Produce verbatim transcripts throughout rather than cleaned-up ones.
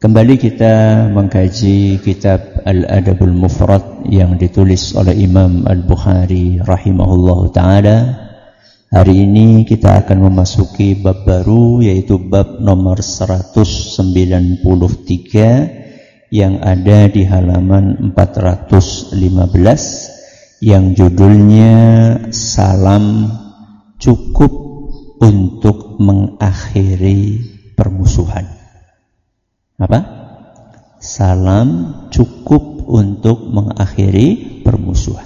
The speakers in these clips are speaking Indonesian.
Kembali kita mengkaji kitab Al-Adabul Mufrad yang ditulis oleh Imam Al-Bukhari rahimahullahu ta'ala. Hari ini kita akan memasuki bab baru, yaitu bab nomor seratus sembilan puluh tiga yang ada di halaman empat ratus lima belas, yang judulnya Salam Cukup untuk Mengakhiri Permusuhan. Apa? Salam cukup untuk mengakhiri permusuhan.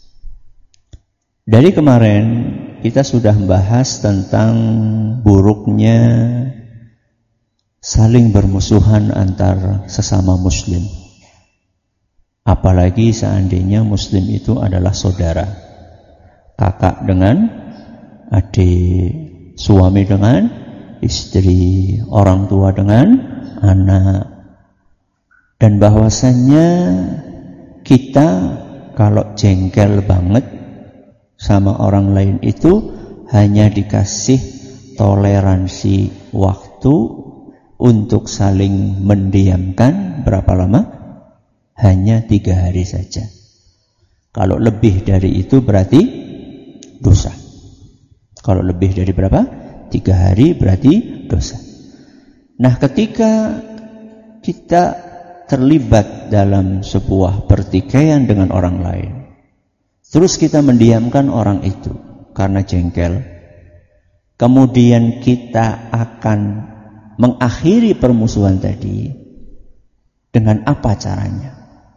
Dari kemarin kita sudah membahas tentang buruknya saling bermusuhan antar sesama muslim. Apalagi seandainya muslim itu adalah saudara. Kakak dengan adik, suami dengan istri, orang tua dengan anak. Dan bahwasannya kita kalau jengkel banget sama orang lain itu hanya dikasih toleransi waktu untuk saling mendiamkan. Berapa lama? Hanya tiga hari saja. Kalau lebih dari itu berarti dosa. Kalau lebih dari berapa? Tiga hari berarti dosa. Nah, ketika kita terlibat dalam sebuah pertikaian dengan orang lain, terus kita mendiamkan orang itu karena jengkel, kemudian kita akan mengakhiri permusuhan tadi dengan apa caranya?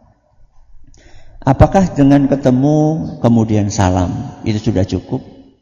Apakah dengan ketemu kemudian salam itu sudah cukup?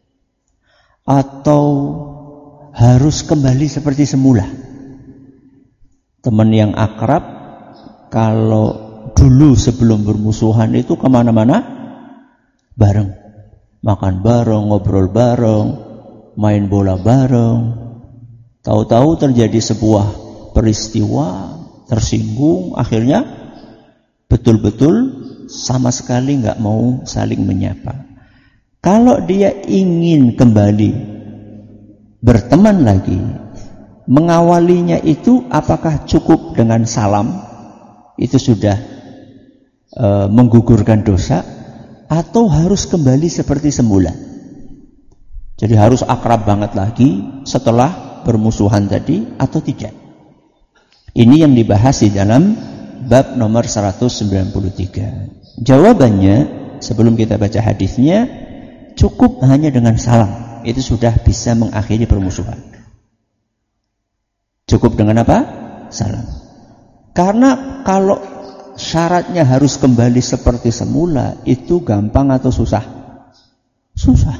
Atau harus kembali seperti semula? Teman yang akrab, kalau dulu sebelum bermusuhan itu kemana-mana bareng, makan bareng, ngobrol bareng, main bola bareng. Tahu-tahu terjadi sebuah peristiwa, tersinggung, akhirnya betul-betul sama sekali nggak mau saling menyapa. Kalau dia ingin kembali berteman lagi, mengawalinya itu apakah cukup dengan salam? Itu sudah e, menggugurkan dosa, atau harus kembali seperti semula? Jadi harus akrab banget lagi setelah bermusuhan tadi atau tidak? Ini yang dibahas di dalam bab nomor seratus sembilan puluh tiga. Jawabannya, sebelum kita baca hadisnya, cukup hanya dengan salam. Itu sudah bisa mengakhiri permusuhan. Cukup dengan apa? Salam. Karena kalau syaratnya harus kembali seperti semula, itu gampang atau susah? Susah.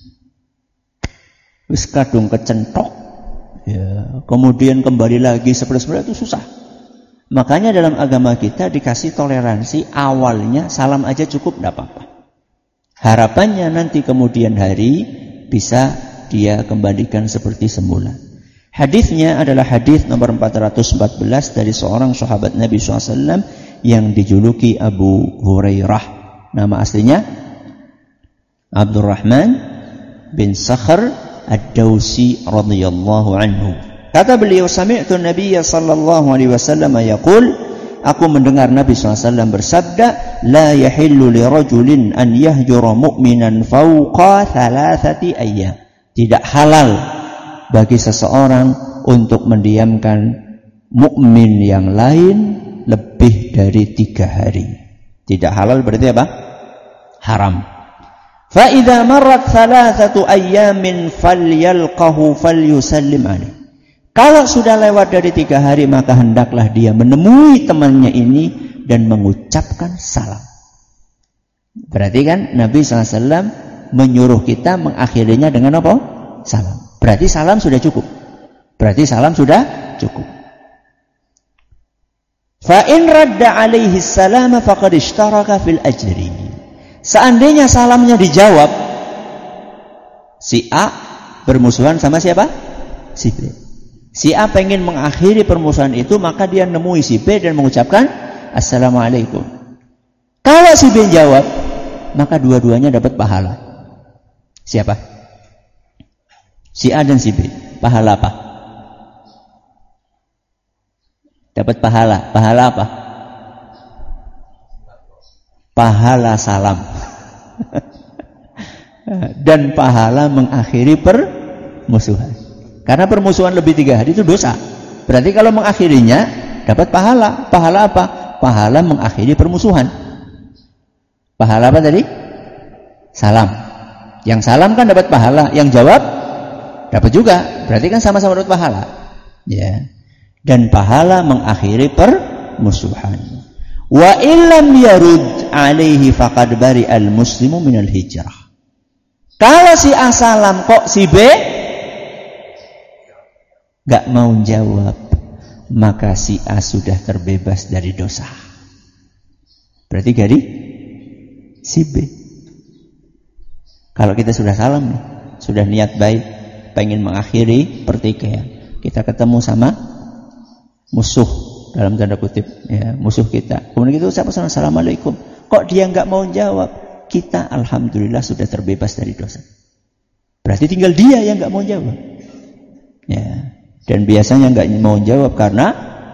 Wis kadung kecentok, ya, kemudian kembali lagi seperti semula, itu susah. Makanya dalam agama kita dikasih toleransi, awalnya salam aja cukup, tidak apa-apa. Harapannya nanti kemudian hari bisa dia kembalikan seperti semula. Hadisnya adalah hadis nomor empat ratus empat belas dari seorang sahabat Nabi shallallahu alaihi wasallam yang dijuluki Abu Hurairah. Nama aslinya Abdurrahman bin Sakhr Ad-Dawsi radhiyallahu anhu. Kata beliau, sami'tu Nabiyya sallallahu alaihi wasallam yaqul, aku mendengar Nabi shallallahu alaihi wasallam bersabda, la yahillu li rajulin an yahjura mu'minan fawqa thalathati ayyam. Tidak halal bagi seseorang untuk mendiamkan mukmin yang lain lebih dari tiga hari. Tidak halal berarti apa? Haram. Fa idza marrat thalathatu ayyamin falyalqahu falyusallim alaihi. Kalau sudah lewat dari tiga hari, maka hendaklah dia menemui temannya ini dan mengucapkan salam. Berarti kan Nabi shallallahu alaihi wasallam menyuruh kita mengakhirinya dengan apa? Salam. Berarti salam sudah cukup. Berarti salam sudah cukup. Fa in radda alaihi salama faqad ishtaraka fil ajri. Seandainya salamnya dijawab, si A bermusuhan sama siapa? Si B. Si A pengen mengakhiri permusuhan itu, maka dia nemui si B dan mengucapkan assalamualaikum. Kalau si B jawab, maka dua-duanya dapat pahala. Siapa? Si A dan si B. Pahala apa? Dapat pahala. Pahala apa? Pahala salam. Dan pahala mengakhiri permusuhan. Karena permusuhan lebih tiga hari itu dosa. Berarti kalau mengakhirinya dapat pahala. Pahala apa? Pahala mengakhiri permusuhan. Pahala apa tadi? Salam. Yang salam kan dapat pahala, yang jawab dapat juga. Berarti kan sama-sama dapat pahala. Ya. Dan pahala mengakhiri permusuhan. Wa illam yarud alaihi faqad bari al muslimu minal hijrah. Kalau si A salam kok si B gak mau jawab, maka si A sudah terbebas dari dosa. Berarti dari si B. Kalau kita sudah salam nih, sudah niat baik, pengen mengakhiri pertikaian, kita ketemu sama musuh dalam tanda kutip, ya, musuh kita. Kemudian kita ucap assalamualaikum. Kok dia nggak mau jawab? Kita alhamdulillah sudah terbebas dari dosa. Berarti tinggal dia yang nggak mau jawab. Ya. Dan biasanya nggak mau jawab karena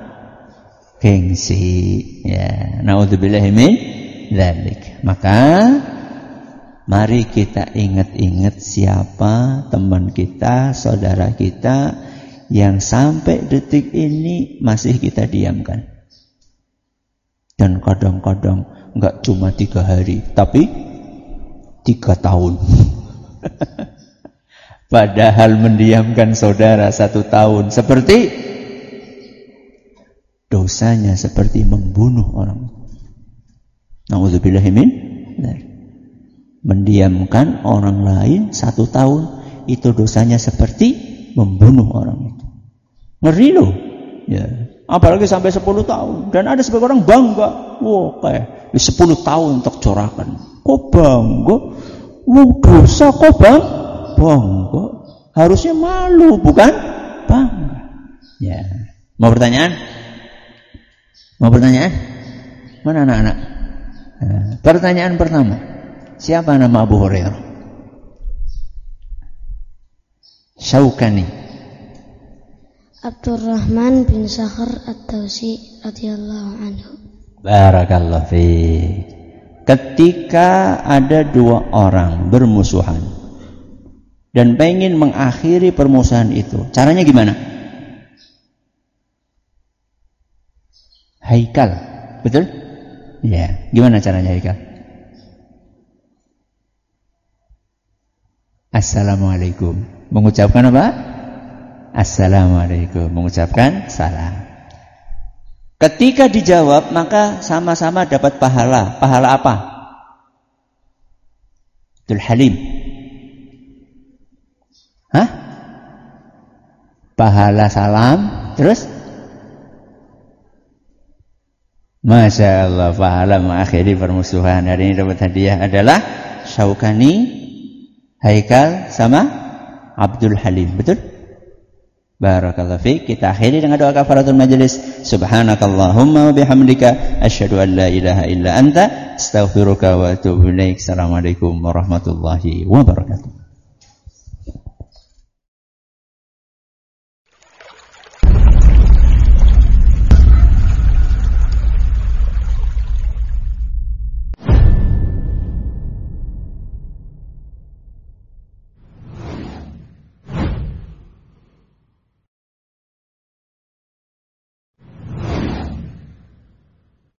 gengsi. Ya. Naudzubillahi min dzalik. Maka mari kita ingat-ingat siapa teman kita, saudara kita yang sampai detik ini masih kita diamkan. Dan kadang-kadang nggak cuma tiga hari, tapi tiga tahun. Padahal mendiamkan saudara satu tahun seperti dosanya seperti membunuh orang. Na'udzubillahi min dzalik. Mendiamkan orang lain satu tahun itu dosanya seperti membunuh orang itu. Ngeri loh. Ya. Apalagi sampai sepuluh tahun. Dan ada sebagian orang bangga. Wah, kayak sepuluh tahun untuk corakan. Kok bangga? Wah, dosa kok bang? Bangga. Harusnya malu, bukan bangga. Ya. Mau pertanyaan? Mau pertanyaan? Mana anak-anak? Nah, pertanyaan pertama. Siapa nama Abu Hurairah? Syaukani. Abdurrahman bin Sakhar Ad-Dawsi radhiyallahu anhu. Barakallahu fiik. Ketika ada dua orang bermusuhan dan pengen mengakhiri permusuhan itu, caranya gimana? Haikal, betul? Ya, gimana caranya Haikal? Assalamualaikum. Mengucapkan apa? Assalamualaikum. Mengucapkan salam. Ketika dijawab, maka sama-sama dapat pahala. Pahala apa? Abdul Halim. Hah? Pahala salam. Terus? Masya Allah, pahala mengakhiri permusuhan. Hari ini dapat hadiah adalah Syaukani, Haikal sama Abdul Halim. Betul? Barakallahu fiik. Kita akhiri dengan doa kafaratul majlis. Subhanakallahumma wa bihamdika asyhadu an la ilaha illa anta astaghfiruka wa atubu ilaik. Assalamualaikum warahmatullahi wabarakatuh.